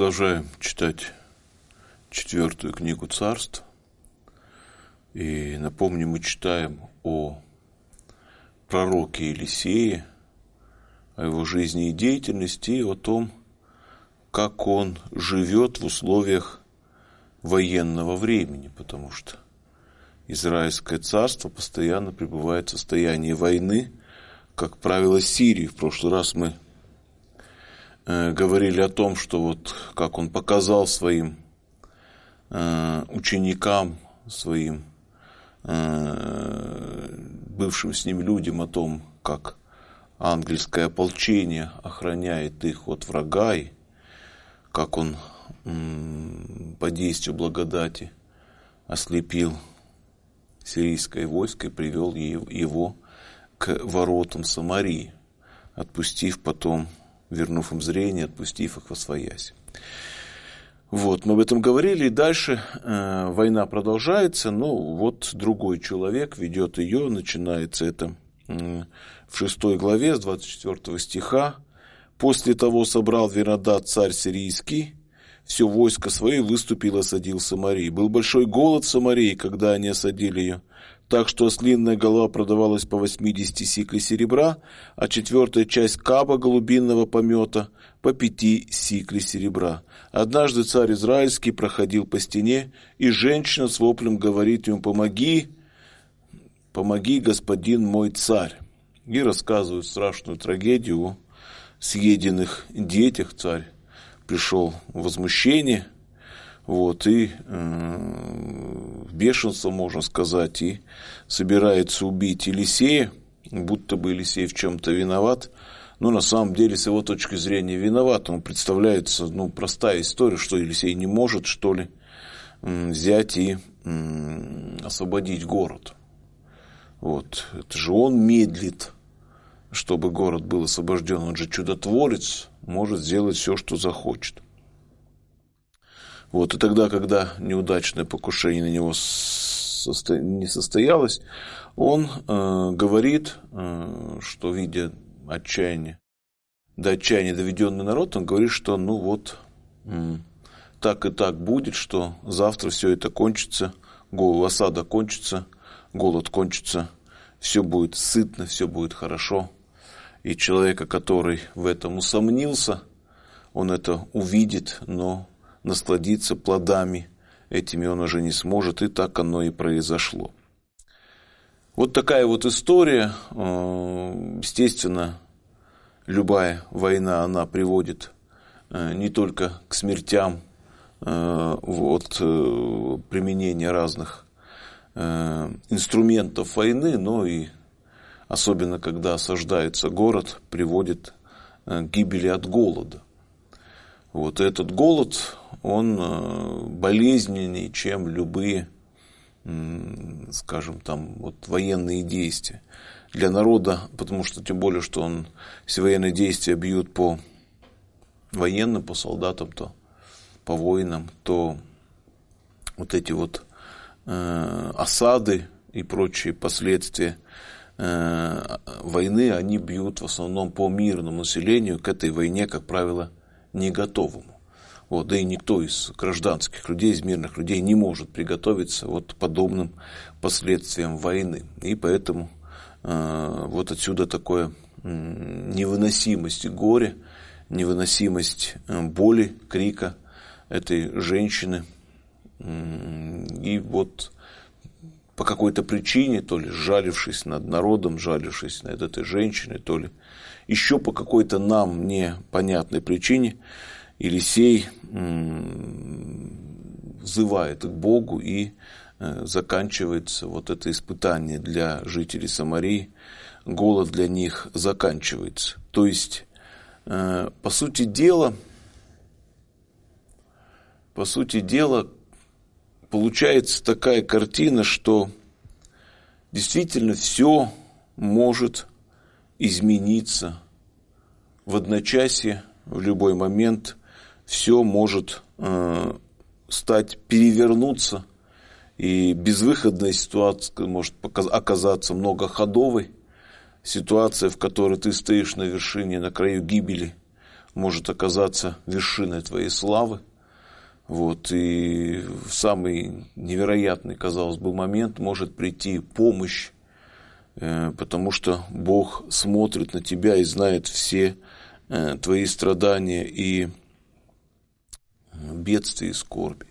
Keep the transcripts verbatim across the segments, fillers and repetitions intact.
Продолжаем читать четвертую книгу Царств. И напомню, мы читаем о пророке Елисее, о его жизни и деятельности, и о том, как он живет в условиях военного времени, потому что Израильское царство постоянно пребывает в состоянии войны, как правило, с Сирией. В прошлый раз мы э, говорили о том, что вот как он показал своим э, ученикам, своим э, бывшим с ним людям о том, как ангельское ополчение охраняет их от врага, и как он м, по действию благодати ослепил сирийское войско и привел его к воротам Самарии, отпустив потом, вернув им зрение, отпустив их восвоясь. Вот, мы об этом говорили, и дальше э, война продолжается, но вот другой человек ведет ее, начинается это э, в шестой главе, с двадцать четвёртого стиха. «После того собрал Венадад, царь сирийский, все войско свое, выступил и осадил Самарию. Был большой голод в Самарии, когда они осадили ее, так что ослиная голова продавалась по восьмидесяти сиклей серебра, а четвертая часть каба голубинного помета по пяти сиклей серебра. Однажды царь израильский проходил по стене, и женщина с воплем говорит ему: «Помоги, помоги, господин мой царь». И рассказывают страшную трагедию о съеденных детях. Царь пришел в возмущение, вот, и э, в бешенство, можно сказать, и собирается убить Елисея, будто бы Елисей в чем-то виноват, но на самом деле, с его точки зрения, виноват. Он представляется, ну, простая история, что Елисей не может, что ли, взять и э, освободить город. Вот, это же он медлит, чтобы город был освобожден. Он же чудотворец, может сделать все, что захочет. Вот, и тогда, когда неудачное покушение на него состо... не состоялось, он э, говорит, э, что, видя отчаяние, до отчаяния доведенный народ, он говорит, что ну вот, э, так и так будет, что завтра все это кончится, голод, осада кончится, голод кончится, все будет сытно, все будет хорошо. И человека, который в этом усомнился, он это увидит, но насладиться плодами этими он уже не сможет, и так оно и произошло. Вот такая вот история. Естественно, любая война, она приводит не только к смертям от применения разных инструментов войны, но и особенно когда осаждается город, приводит к гибели от голода. Вот этот голод, он болезненнее, чем любые, скажем, там, вот, военные действия. Для народа, потому что тем более, что он, если военные действия бьют по военным, по солдатам, то по воинам, то вот эти вот э, осады и прочие последствия войны, они бьют в основном по мирному населению, к этой войне, как правило, не готовому. Вот, да и никто из гражданских людей, из мирных людей не может приготовиться вот подобным последствиям войны. И поэтому э, вот отсюда такое э, невыносимость горя, невыносимость э, боли, крика этой женщины. Э, и вот по какой-то причине, то ли сжалившись над народом, сжалившись над этой женщиной, то ли еще по какой-то нам непонятной причине, Елисей взывает к Богу, и заканчивается вот это испытание для жителей Самарии, голод для них заканчивается. То есть, по сути дела, по сути дела, получается такая картина, что действительно все может измениться в одночасье, в любой момент. Все может э, стать, перевернуться, и безвыходная ситуация может оказаться многоходовой. Ситуация, в которой ты стоишь на вершине, на краю гибели, может оказаться вершиной твоей славы. Вот, и в самый невероятный, казалось бы, момент может прийти помощь, потому что Бог смотрит на тебя и знает все твои страдания и бедствия и скорби.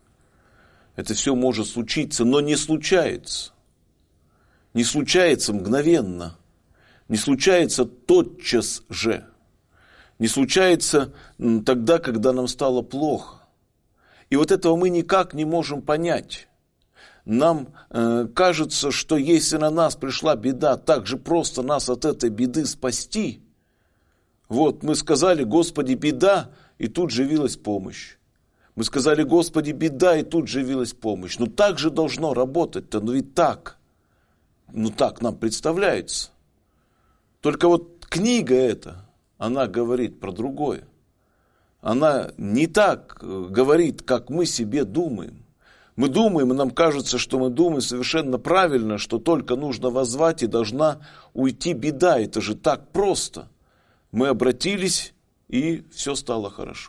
Это все может случиться, но не случается. Не случается мгновенно, не случается тотчас же, не случается тогда, когда нам стало плохо. И вот этого мы никак не можем понять. Нам э, кажется, что если на нас пришла беда, так же просто нас от этой беды спасти. Вот мы сказали: Господи, беда, и тут же явилась помощь. Мы сказали: Господи, беда, и тут же явилась помощь. Ну так же должно работать-то, ну ведь так. Ну так нам представляется. Только вот книга эта, она говорит про другое. Она не так говорит, как мы себе думаем. Мы думаем, и нам кажется, что мы думаем совершенно правильно, что только нужно воззвать, и должна уйти беда. Это же так просто. Мы обратились, и все стало хорошо.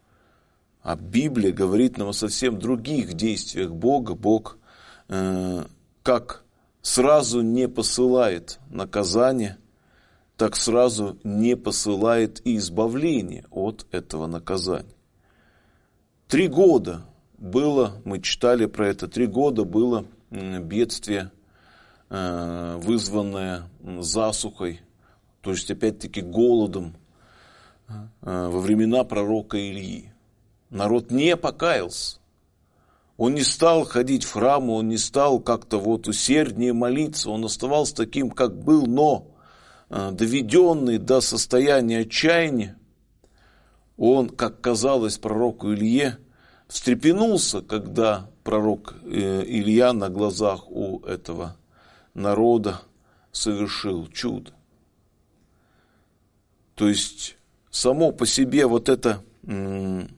А Библия говорит нам о совсем других действиях Бога. Бог э, как сразу не посылает наказание, так сразу не посылает и избавление от этого наказания. Три года было, мы читали про это, три года было бедствие, вызванное засухой, то есть опять-таки голодом во времена пророка Илии. Народ не покаялся. Он не стал ходить в храм, он не стал как-то вот усерднее молиться, он оставался таким, как был, но доведенный до состояния отчаяния, он, как казалось пророку Илье, встрепенулся, когда пророк Илья на глазах у этого народа совершил чудо. То есть, само по себе вот эта м-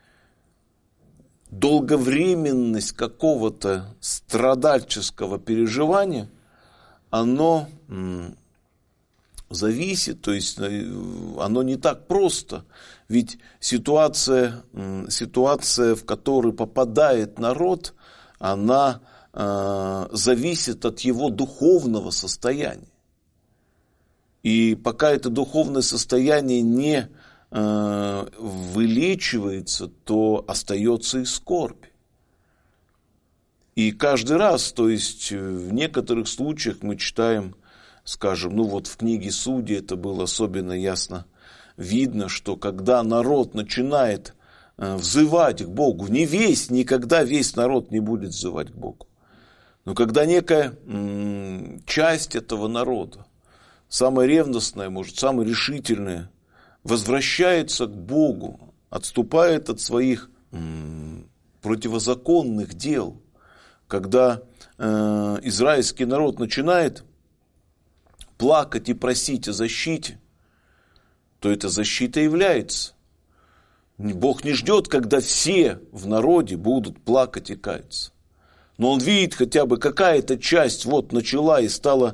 долговременность какого-то страдальческого переживания, оно м- зависит, то есть оно не так просто. Ведь ситуация, ситуация, в которую попадает народ, она э, зависит от его духовного состояния. И пока это духовное состояние не э, вылечивается, то остается и скорбь. И каждый раз, то есть в некоторых случаях мы читаем, скажем, ну вот в книге Судей это было особенно ясно видно, что когда народ начинает взывать к Богу, не весь, никогда весь народ не будет взывать к Богу, но когда некая м- часть этого народа, самая ревностная, может, самая решительная, возвращается к Богу, отступает от своих м- противозаконных дел, когда э- израильский народ начинает плакать и просить о защите, то эта защита является. Бог не ждет, когда все в народе будут плакать и каяться. Но Он видит хотя бы какая-то часть вот начала и стала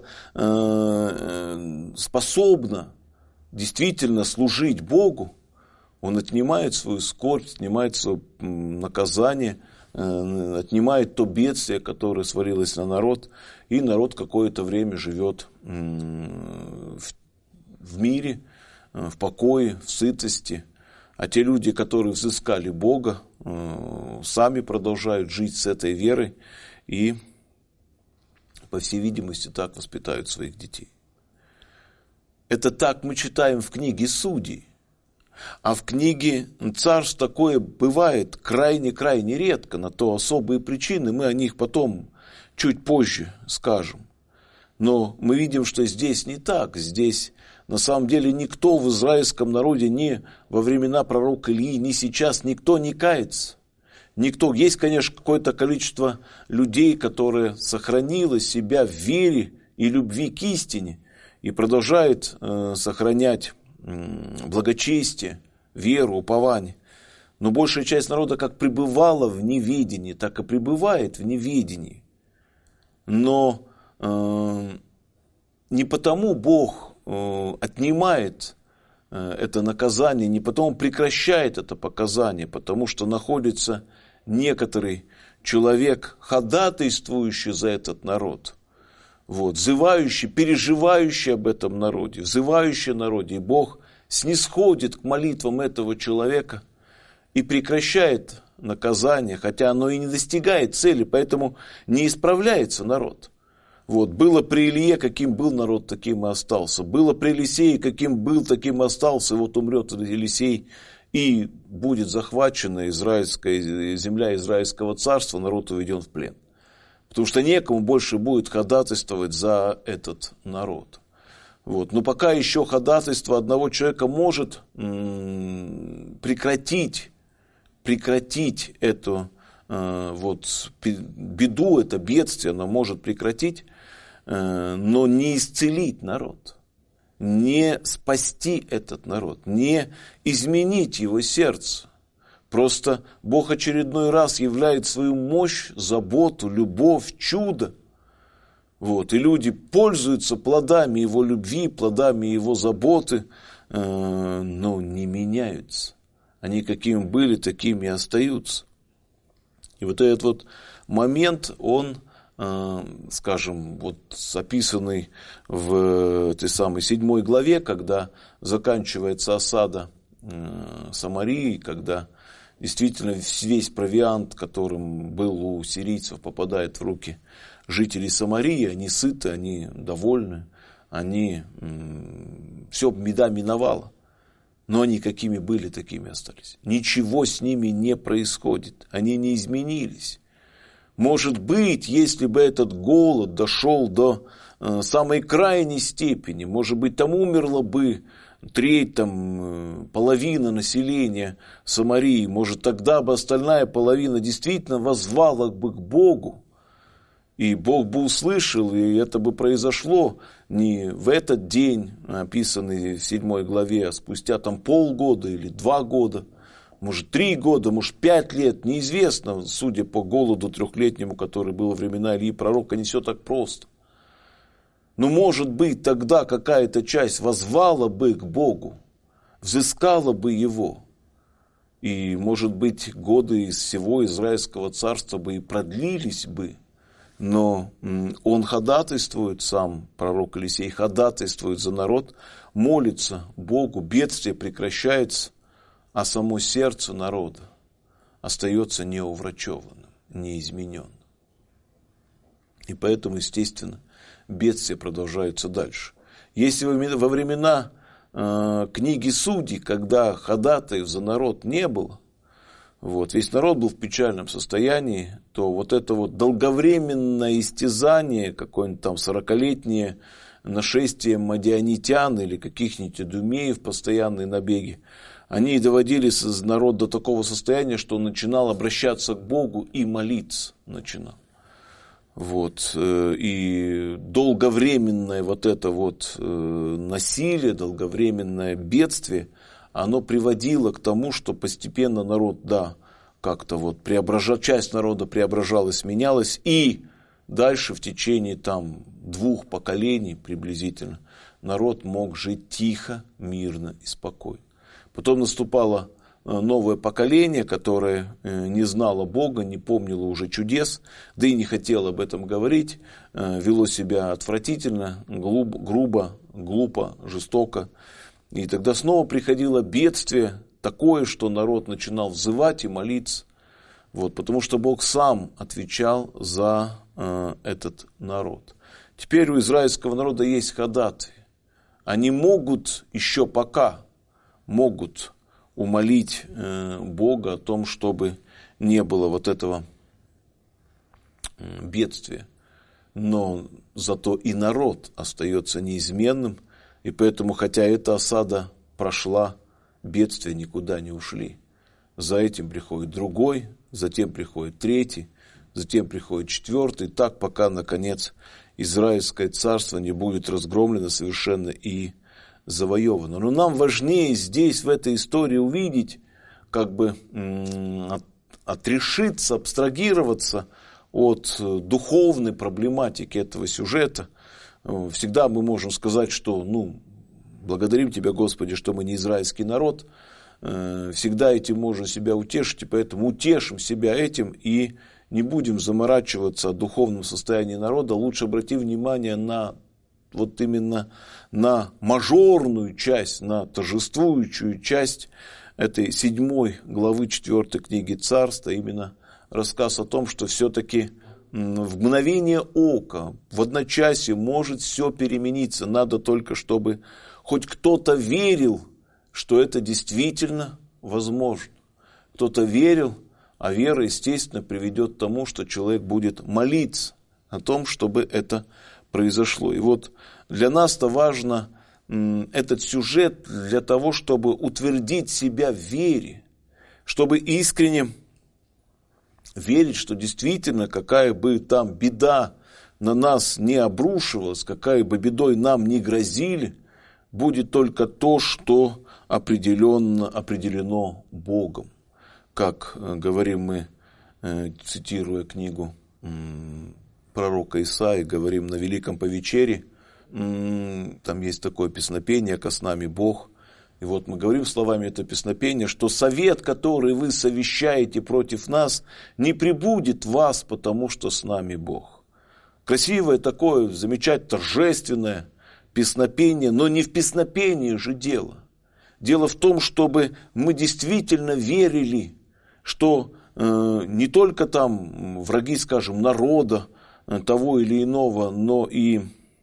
э, способна действительно служить Богу. Он отнимает свою скорбь, отнимает свое наказание, э, отнимает то бедствие, которое свалилось на народ. И народ какое-то время живет э, в, в мире, э, в покое, в сытости. А те люди, которые взыскали Бога, сами продолжают жить с этой верой и, по всей видимости, так воспитают своих детей. Это так мы читаем в книге Судей. А в книге Царств такое бывает крайне-крайне редко, на то особые причины, мы о них потом чуть позже скажем. Но мы видим, что здесь не так, здесь на самом деле никто в израильском народе ни во времена пророка Илии, ни сейчас никто не кается. Никто. Есть, конечно, какое-то количество людей, которые сохранило себя в вере и любви к истине и продолжают э, сохранять э, благочестие, веру, упование. Но большая часть народа как пребывала в неведении, так и пребывает в неведении. Но э, не потому Бог отнимает это наказание, не потом прекращает это показание, потому что находится некоторый человек, ходатайствующий за этот народ, вот, взывающий, переживающий об этом народе, взывающий о народе, и Бог снисходит к молитвам этого человека и прекращает наказание, хотя оно и не достигает цели, поэтому не исправляется народ. Вот, было при Илье, каким был народ, таким и остался. Было при Елисее, каким был, таким и остался. И вот умрет Елисей, и будет захвачена израильская земля израильского царства, народ уведен в плен. Потому что некому больше будет ходатайствовать за этот народ. Вот. Но пока еще ходатайство одного человека может м- прекратить, прекратить эту э, вот, беду, это бедствие, оно может прекратить, э, но не исцелить народ, не спасти этот народ, не изменить его сердце. Просто Бог очередной раз являет свою мощь, заботу, любовь, чудо. Вот, и люди пользуются плодами его любви, плодами его заботы, э, но не меняются. Они какими были, такими и остаются. И вот этот вот момент, он, э, скажем, вот описанный в этой самой седьмой главе, когда заканчивается осада э, Самарии, когда действительно весь провиант, которым был у сирийцев, попадает в руки жителей Самарии, они сыты, они довольны, они, м- все, беда миновала. Но они какими были, такими остались. Ничего с ними не происходит. Они не изменились. Может быть, если бы этот голод дошел до э, самой крайней степени, может быть, там умерло бы треть, там, половина населения Самарии, может, тогда бы остальная половина действительно воззвала бы к Богу. И Бог бы услышал, и это бы произошло не в этот день, описанный в седьмой главе, а спустя там полгода или два года, может три года, может пять лет, неизвестно, судя по голоду трехлетнему, который был во времена Ильи пророка, не все так просто. Но может быть тогда какая-то часть воззвала бы к Богу, взыскала бы его. И может быть годы из всего Израильского царства бы и продлились бы. Но он ходатайствует, сам пророк Елисей ходатайствует за народ, молится Богу, бедствие прекращается, а само сердце народа остается неуврачеванным, неизмененным. И поэтому, естественно, бедствия продолжаются дальше. Если во времена э, книги Судей, когда ходатаев за народ не было, вот, весь народ был в печальном состоянии, то вот это вот долговременное истязание, какое-нибудь там сорокалетнее нашествие мадианитян или каких-нибудь эдумеев, постоянные набеги, они доводили народ до такого состояния, что он начинал обращаться к Богу и молиться начинал. Вот, и долговременное вот это вот насилие, долговременное бедствие, оно приводило к тому, что постепенно народ, да, как-то вот преображал, часть народа преображалась, менялась, и дальше в течение там двух поколений приблизительно народ мог жить тихо, мирно и спокойно. Потом наступало новое поколение, которое не знало Бога, не помнило уже чудес, да и не хотело об этом говорить, вело себя отвратительно, грубо, грубо, глупо, жестоко. И тогда снова приходило бедствие такое, что народ начинал взывать и молиться. Вот, потому что Бог сам отвечал за э, этот народ. Теперь у израильского народа есть ходатай. Они могут еще пока, могут умолить э, Бога о том, чтобы не было вот этого э, бедствия. Но зато и народ остается неизменным. И поэтому, хотя эта осада прошла, бедствия никуда не ушли. За этим приходит другой, затем приходит третий, затем приходит четвертый. Так, пока, наконец, Израильское царство не будет разгромлено совершенно и завоевано. Но нам важнее здесь, в этой истории, увидеть, как бы отрешиться, абстрагироваться от духовной проблематики этого сюжета. Всегда мы можем сказать, что ну, благодарим Тебя, Господи, что мы не израильский народ. Всегда этим можно себя утешить, и поэтому утешим себя этим и не будем заморачиваться о духовном состоянии народа. Лучше обрати внимание на вот именно на мажорную часть, на торжествующую часть этой седьмой главы четвертой книги Царства, именно рассказ о том, что все-таки в мгновение ока, в одночасье может все перемениться. Надо только, чтобы хоть кто-то верил, что это действительно возможно. Кто-то верил, а вера, естественно, приведет к тому, что человек будет молиться о том, чтобы это произошло. И вот для нас-то важно этот сюжет для того, чтобы утвердить себя в вере, чтобы искренне верить, что действительно, какая бы там беда на нас не обрушивалась, какая бы бедой нам не грозили, будет только то, что определенно, определено Богом. Как говорим мы, цитируя книгу пророка Исаии, говорим на Великом Повечере, там есть такое песнопение «Ко с нами Бог». И вот мы говорим словами это песнопение, что совет, который вы совещаете против нас, не прибудет вас, потому что с нами Бог. Красивое такое, замечательное, торжественное песнопение, но не в песнопении же дело. Дело в том, чтобы мы действительно верили, что э, не только там враги, скажем, народа э, того или иного, но и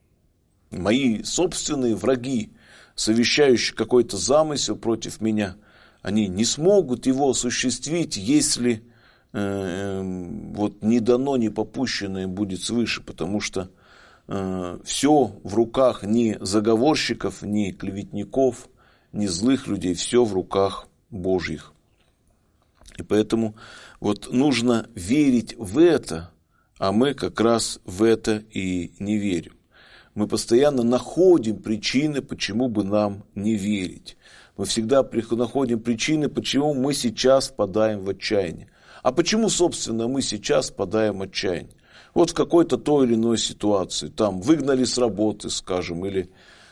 мои собственные враги, совещающие какой-то замысел против меня, они не смогут его осуществить, если э, вот не дано, не попущено им будет свыше, потому что э, все в руках ни заговорщиков, ни клеветников, ни злых людей, все в руках Божьих. И поэтому вот нужно верить в это, а мы как раз в это и не верим. Мы постоянно находим причины, почему бы нам не верить. Мы всегда находим причины, почему мы сейчас впадаем в отчаяние. А почему, собственно, мы сейчас впадаем в отчаяние? Вот в какой-то той или иной ситуации. Там выгнали с работы, скажем, или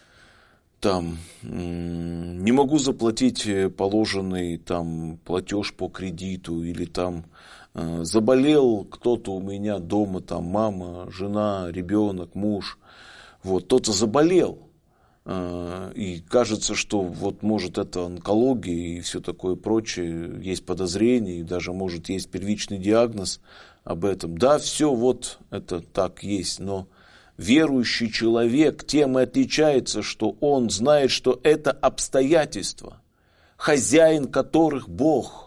там не могу заплатить положенный там платеж по кредиту, или там заболел кто-то у меня дома, там мама, жена, ребенок, муж. Вот, кто-то заболел, и кажется, что вот может это онкология и все такое прочее, есть подозрения, и даже может есть первичный диагноз об этом. Да, все вот это так есть, но верующий человек тем и отличается, что он знает, что это обстоятельства, хозяин которых Бог.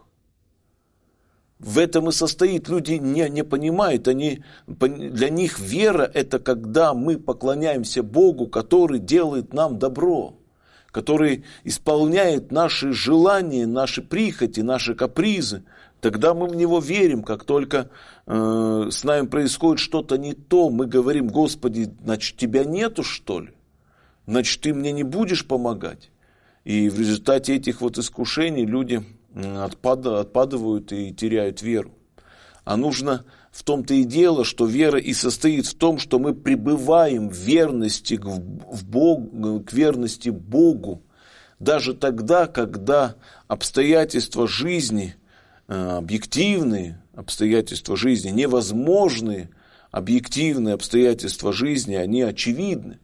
В этом и состоит. Люди не, не понимают. Они, для них вера – это когда мы поклоняемся Богу, который делает нам добро, который исполняет наши желания, наши прихоти, наши капризы. Тогда мы в Него верим. Как только э, с нами происходит что-то не то, мы говорим: Господи, значит, Тебя нету, что ли? Значит, Ты мне не будешь помогать. И в результате этих вот искушений люди отпадывают и теряют веру. А нужно, в том-то и дело, что вера и состоит в том, что мы пребываем в верности к, в Богу, к верности Богу, даже тогда, когда обстоятельства жизни, объективные обстоятельства жизни, невозможные объективные обстоятельства жизни, они очевидны.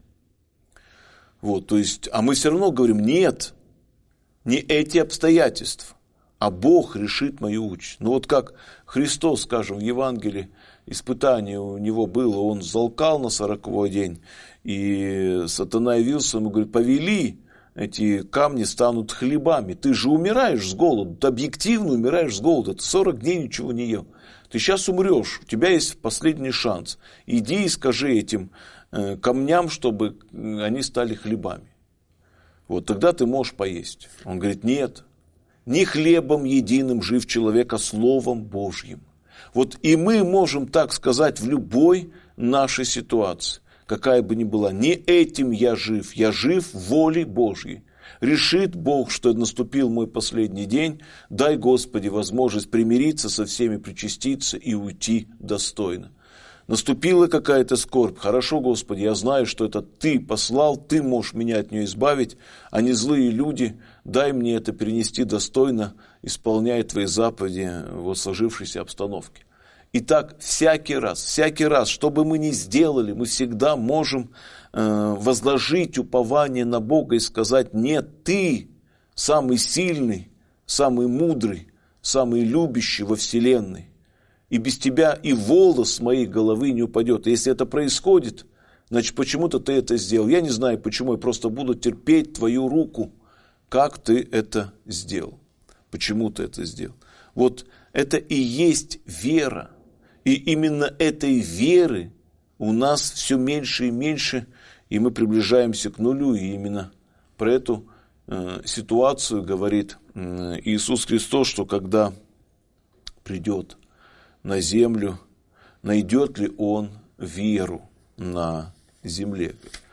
Вот, то есть, а мы все равно говорим: нет, не эти обстоятельства, а Бог решит мою участь. Ну вот как Христос, скажем, в Евангелии, испытание у него было, он залкал на сороковой день, и сатана явился ему, говорит: повели, эти камни станут хлебами. Ты же умираешь с голоду, ты объективно умираешь с голоду, ты сорок дней ничего не ел. Ты сейчас умрешь, у тебя есть последний шанс. Иди и скажи этим э, камням, чтобы они стали хлебами. Вот тогда ты можешь поесть. Он говорит: нет. Не хлебом единым жив человек, а Словом Божьим. Вот и мы можем так сказать в любой нашей ситуации, какая бы ни была. Не этим я жив, я жив в воле Божьей. Решит Бог, что наступил мой последний день, дай, Господи, возможность примириться со всеми, причаститься и уйти достойно. Наступила какая-то скорбь. Хорошо, Господи, я знаю, что это Ты послал, Ты можешь меня от нее избавить, а не злые люди. Дай мне это перенести достойно, исполняя Твои заповеди в сложившейся обстановке. Итак, всякий раз, всякий раз, что бы мы ни сделали, мы всегда можем э, возложить упование на Бога и сказать: нет, Ты самый сильный, самый мудрый, самый любящий во вселенной. И без Тебя и волос с моей головы не упадет. И если это происходит, значит, почему-то Ты это сделал. Я не знаю, почему, я просто буду терпеть Твою руку, как Ты это сделал. Почему Ты это сделал. Вот это и есть вера. И именно этой веры у нас все меньше и меньше, и мы приближаемся к нулю. И именно про эту э, ситуацию говорит э, Иисус Христос, что когда придет на землю, найдет ли Он веру на земле.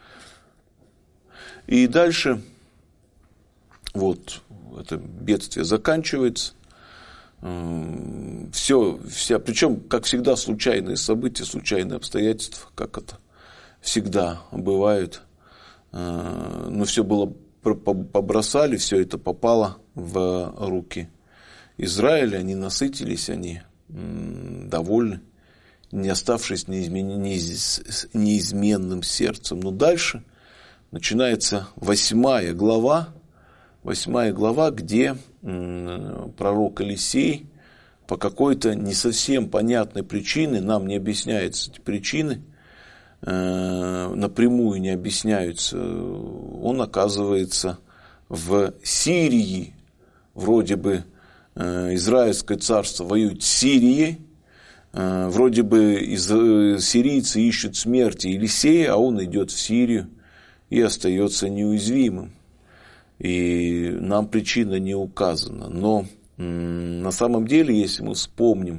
И дальше вот это бедствие заканчивается. Все, вся, причем, как всегда, случайные события, случайные обстоятельства, как это всегда бывает. Но все было, побросали, все это попало в руки Израиля, они насытились, они довольны, не оставшись неизменным сердцем. Но дальше начинается восьмая глава, восьмая глава, где пророк Елисей по какой-то не совсем понятной причине, нам не объясняются эти причины, напрямую не объясняются, он оказывается в Сирии. Вроде бы Израильское царство воюет с Сирией, вроде бы сирийцы ищут смерти Елисея, а он идет в Сирию и остается неуязвимым. И нам причина не указана. Но на самом деле, если мы вспомним,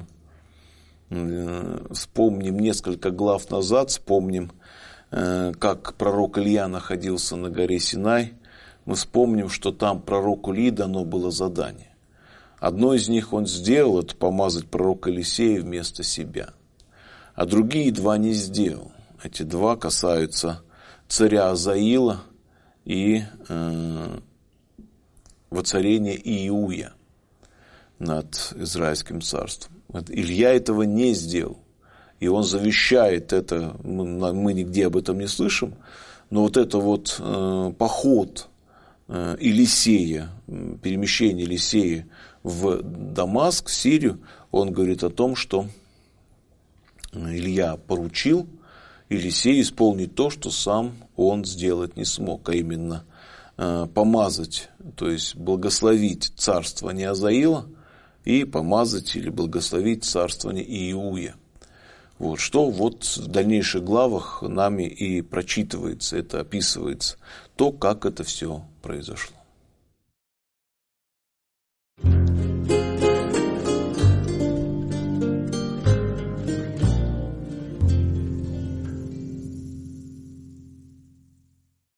вспомним несколько глав назад, вспомним, как пророк Илья находился на горе Синай, мы вспомним, что там пророку Илии дано было задание. Одно из них он сделал, это помазать пророка Елисея вместо себя. А другие два не сделал. Эти два касаются царя Азаила и э, воцарения Иуя над Израильским царством. Вот Илья этого не сделал. И он завещает это, мы, мы нигде об этом не слышим, но вот это вот э, поход э, Елисея, перемещение Елисея в Дамаск, в Сирию, он говорит о том, что Илья поручил Елисею исполнить то, что сам он сделать не смог, а именно э, помазать, то есть благословить царствование Азаила и помазать или благословить царствование Иуя. Вот, что вот в дальнейших главах нами и прочитывается, это описывается, то, как это все произошло.